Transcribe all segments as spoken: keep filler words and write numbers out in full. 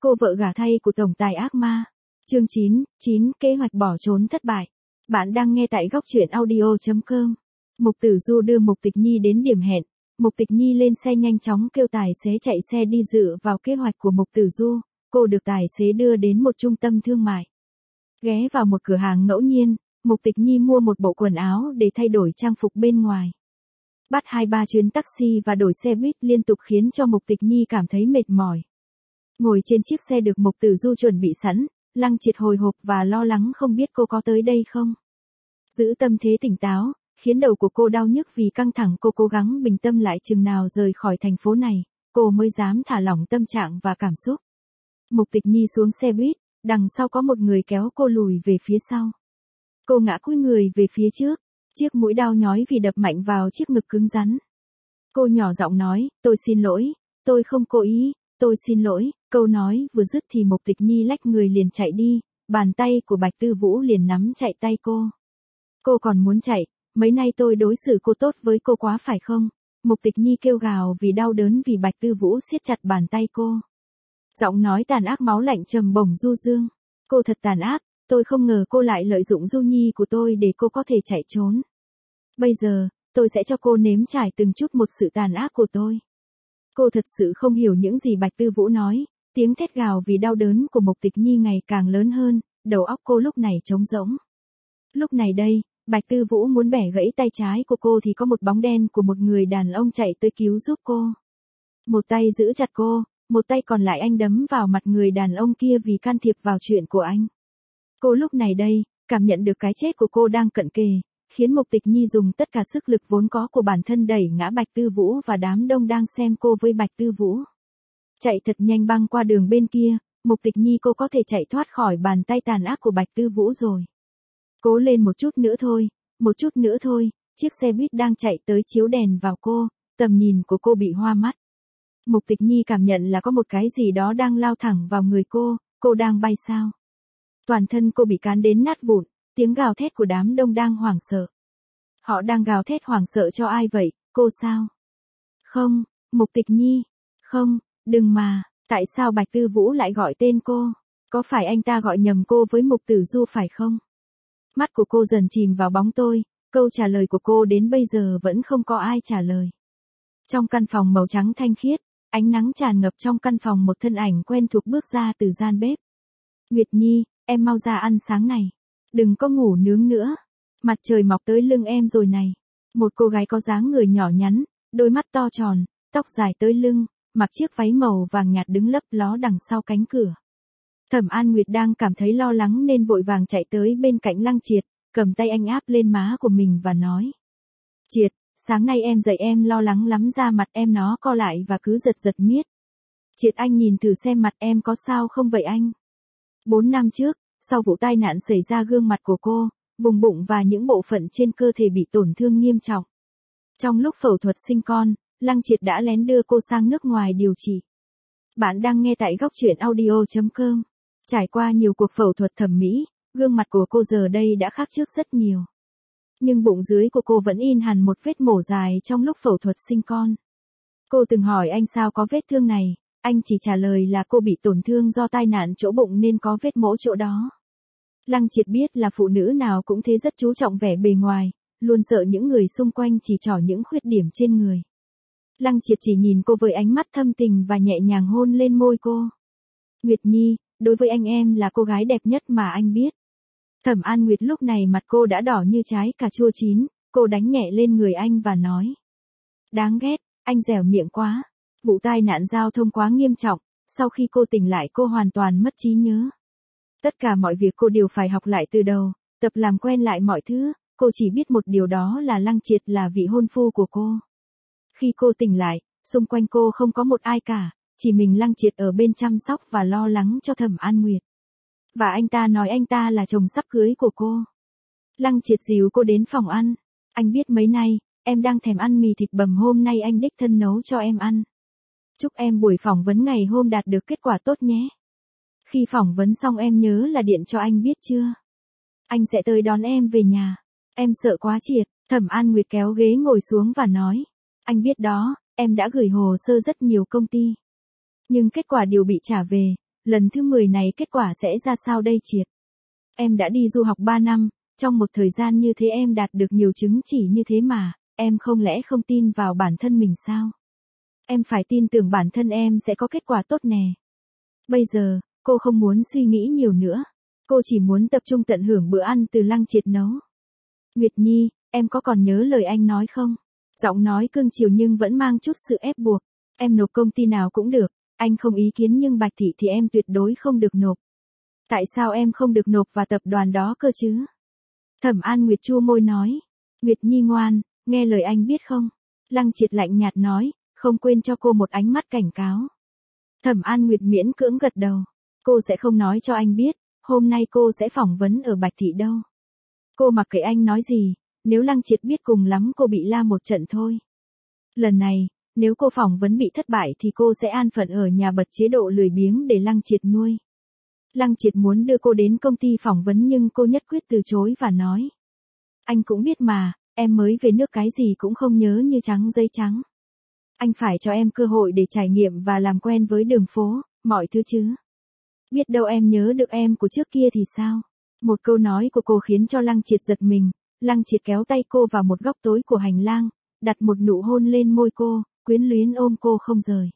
Cô vợ gả thay của tổng tài ác ma. Chương chín, chín, kế hoạch bỏ trốn thất bại. Bạn đang nghe tại góc truyện audio chấm com. Mục Tử Du đưa Mục Tịch Nhi đến điểm hẹn. Mục Tịch Nhi lên xe nhanh chóng kêu tài xế chạy xe đi dựa vào kế hoạch của Mục Tử Du. Cô được tài xế đưa đến một trung tâm thương mại. Ghé vào một cửa hàng ngẫu nhiên, Mục Tịch Nhi mua một bộ quần áo để thay đổi trang phục bên ngoài. Bắt hai ba chuyến taxi và đổi xe buýt liên tục khiến cho Mục Tịch Nhi cảm thấy mệt mỏi. Ngồi trên chiếc xe được Mục Tử Du chuẩn bị sẵn, Lăng Triệt hồi hộp và lo lắng không biết cô có tới đây không. Giữ tâm thế tỉnh táo, khiến đầu của cô đau nhức vì căng thẳng, cô cố gắng bình tâm lại chừng nào rời khỏi thành phố này, cô mới dám thả lỏng tâm trạng và cảm xúc. Mục Tịch Nhi xuống xe buýt, đằng sau có một người kéo cô lùi về phía sau. Cô ngã cúi người về phía trước, chiếc mũi đau nhói vì đập mạnh vào chiếc ngực cứng rắn. Cô nhỏ giọng nói, tôi xin lỗi, tôi không cố ý, tôi xin lỗi. Câu nói vừa dứt thì Mục Tịch Nhi lách người liền chạy đi, bàn tay của Bạch Tư Vũ liền nắm chạy tay cô. Cô còn muốn chạy, mấy nay tôi đối xử cô tốt với cô quá phải không? Mục Tịch Nhi kêu gào vì đau đớn vì Bạch Tư Vũ siết chặt bàn tay cô. Giọng nói tàn ác máu lạnh trầm bổng du dương. Cô thật tàn ác, tôi không ngờ cô lại lợi dụng Du Nhi của tôi để cô có thể chạy trốn. Bây giờ, tôi sẽ cho cô nếm trải từng chút một sự tàn ác của tôi. Cô thật sự không hiểu những gì Bạch Tư Vũ nói, tiếng thét gào vì đau đớn của Mục Tịch Nhi ngày càng lớn hơn, đầu óc cô lúc này trống rỗng. Lúc này đây, Bạch Tư Vũ muốn bẻ gãy tay trái của cô thì có một bóng đen của một người đàn ông chạy tới cứu giúp cô. Một tay giữ chặt cô, một tay còn lại anh đấm vào mặt người đàn ông kia vì can thiệp vào chuyện của anh. Cô lúc này đây, cảm nhận được cái chết của cô đang cận kề, khiến Mục Tịch Nhi dùng tất cả sức lực vốn có của bản thân đẩy ngã Bạch Tư Vũ và đám đông đang xem cô với Bạch Tư Vũ. Chạy thật nhanh băng qua đường bên kia, Mục Tịch Nhi cô có thể chạy thoát khỏi bàn tay tàn ác của Bạch Tư Vũ rồi. Cố lên một chút nữa thôi, một chút nữa thôi, chiếc xe buýt đang chạy tới chiếu đèn vào cô, tầm nhìn của cô bị hoa mắt. Mục Tịch Nhi cảm nhận là có một cái gì đó đang lao thẳng vào người cô, cô đang bay sao. Toàn thân cô bị cán đến nát vụn, tiếng gào thét của đám đông đang hoảng sợ. Họ đang gào thét hoảng sợ cho ai vậy, cô sao? Không, Mục Tịch Nhi, không, đừng mà, tại sao Bạch Tư Vũ lại gọi tên cô? Có phải anh ta gọi nhầm cô với Mục Tử Du phải không? Mắt của cô dần chìm vào bóng tôi, câu trả lời của cô đến bây giờ vẫn không có ai trả lời. Trong căn phòng màu trắng thanh khiết, ánh nắng tràn ngập trong căn phòng, một thân ảnh quen thuộc bước ra từ gian bếp. Nguyệt Nhi, em mau ra ăn sáng này. Đừng có ngủ nướng nữa. Mặt trời mọc tới lưng em rồi này. Một cô gái có dáng người nhỏ nhắn, đôi mắt to tròn, tóc dài tới lưng, mặc chiếc váy màu vàng nhạt đứng lấp ló đằng sau cánh cửa. Thẩm An Nguyệt đang cảm thấy lo lắng nên vội vàng chạy tới bên cạnh Lăng Triệt, cầm tay anh áp lên má của mình và nói. Triệt, sáng nay em dậy em lo lắng lắm, da mặt em nó co lại và cứ giật giật miết. Triệt, anh nhìn thử xem mặt em có sao không vậy anh? Bốn năm trước, sau vụ tai nạn xảy ra, gương mặt của cô, vùng bụng và những bộ phận trên cơ thể bị tổn thương nghiêm trọng. Trong lúc phẫu thuật sinh con, Lăng Triệt đã lén đưa cô sang nước ngoài điều trị. Bạn đang nghe tại góc truyện audio chấm com. Trải qua nhiều cuộc phẫu thuật thẩm mỹ, gương mặt của cô giờ đây đã khác trước rất nhiều. Nhưng bụng dưới của cô vẫn in hẳn một vết mổ dài trong lúc phẫu thuật sinh con. Cô từng hỏi anh sao có vết thương này, anh chỉ trả lời là cô bị tổn thương do tai nạn chỗ bụng nên có vết mổ chỗ đó. Lăng Triệt biết là phụ nữ nào cũng thế, rất chú trọng vẻ bề ngoài, luôn sợ những người xung quanh chỉ trỏ những khuyết điểm trên người. Lăng Triệt chỉ nhìn cô với ánh mắt thâm tình và nhẹ nhàng hôn lên môi cô. Nguyệt Nhi, đối với anh em là cô gái đẹp nhất mà anh biết. Thẩm An Nguyệt lúc này mặt cô đã đỏ như trái cà chua chín, cô đánh nhẹ lên người anh và nói. Đáng ghét, anh dẻo miệng quá. Vụ tai nạn giao thông quá nghiêm trọng, sau khi cô tỉnh lại cô hoàn toàn mất trí nhớ. Tất cả mọi việc cô đều phải học lại từ đầu, tập làm quen lại mọi thứ, cô chỉ biết một điều đó là Lăng Triệt là vị hôn phu của cô. Khi cô tỉnh lại, xung quanh cô không có một ai cả, chỉ mình Lăng Triệt ở bên chăm sóc và lo lắng cho Thẩm An Nguyệt. Và anh ta nói anh ta là chồng sắp cưới của cô. Lăng Triệt dìu cô đến phòng ăn. Anh biết mấy nay, em đang thèm ăn mì thịt bằm, hôm nay anh đích thân nấu cho em ăn. Chúc em buổi phỏng vấn ngày hôm đạt được kết quả tốt nhé. Khi phỏng vấn xong em nhớ là điện cho anh biết chưa? Anh sẽ tới đón em về nhà. Em sợ quá Triệt. Thẩm An Nguyệt kéo ghế ngồi xuống và nói. Anh biết đó, em đã gửi hồ sơ rất nhiều công ty. Nhưng kết quả đều bị trả về, lần thứ mười này kết quả sẽ ra sao đây Triệt? Em đã đi du học ba năm, trong một thời gian như thế em đạt được nhiều chứng chỉ như thế mà, em không lẽ không tin vào bản thân mình sao? Em phải tin tưởng bản thân em sẽ có kết quả tốt nè. Bây giờ, cô không muốn suy nghĩ nhiều nữa. Cô chỉ muốn tập trung tận hưởng bữa ăn từ Lăng Triệt nấu. Nguyệt Nhi, em có còn nhớ lời anh nói không? Giọng nói cương chiều nhưng vẫn mang chút sự ép buộc. Em nộp công ty nào cũng được, anh không ý kiến nhưng Bạch Thị thì em tuyệt đối không được nộp. Tại sao em không được nộp vào tập đoàn đó cơ chứ? Thẩm An Nguyệt chua môi nói. Nguyệt Nhi ngoan, nghe lời anh biết không? Lăng Triệt lạnh nhạt nói, không quên cho cô một ánh mắt cảnh cáo. Thẩm An Nguyệt miễn cưỡng gật đầu. Cô sẽ không nói cho anh biết, hôm nay cô sẽ phỏng vấn ở Bạch Thị đâu. Cô mặc kệ anh nói gì, nếu Lăng Triệt biết cùng lắm cô bị la một trận thôi. Lần này, nếu cô phỏng vấn bị thất bại thì cô sẽ an phận ở nhà bật chế độ lười biếng để Lăng Triệt nuôi. Lăng Triệt muốn đưa cô đến công ty phỏng vấn nhưng cô nhất quyết từ chối và nói. Anh cũng biết mà, em mới về nước cái gì cũng không nhớ như trắng giấy trắng. Anh phải cho em cơ hội để trải nghiệm và làm quen với đường phố, mọi thứ chứ. Biết đâu em nhớ được em của trước kia thì sao? Một câu nói của cô khiến cho Lăng Triệt giật mình. Lăng Triệt kéo tay cô vào một góc tối của hành lang, đặt một nụ hôn lên môi cô, quyến luyến ôm cô không rời.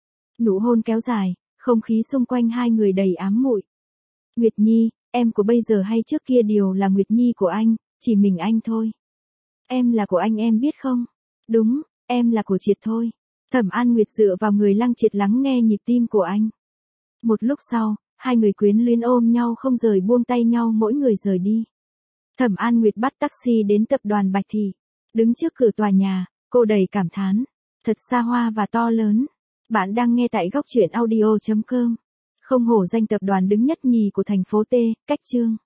Nụ hôn kéo dài, không khí xung quanh hai người đầy ám muội. Nguyệt Nhi, em của bây giờ hay trước kia đều là Nguyệt Nhi của anh, chỉ mình anh thôi. Em là của anh em biết không? Đúng, em là của Triệt thôi. Thẩm An Nguyệt dựa vào người Lăng Triệt lắng nghe nhịp tim của anh. Một lúc sau, hai người quyến luyến ôm nhau không rời buông tay nhau mỗi người rời đi. Thẩm An Nguyệt bắt taxi đến tập đoàn Bạch Thị. Đứng trước cửa tòa nhà, cô đầy cảm thán. Thật xa hoa và to lớn. Bạn đang nghe tại góc truyện audio chấm com. Không hổ danh tập đoàn đứng nhất nhì của thành phố T, cách chương.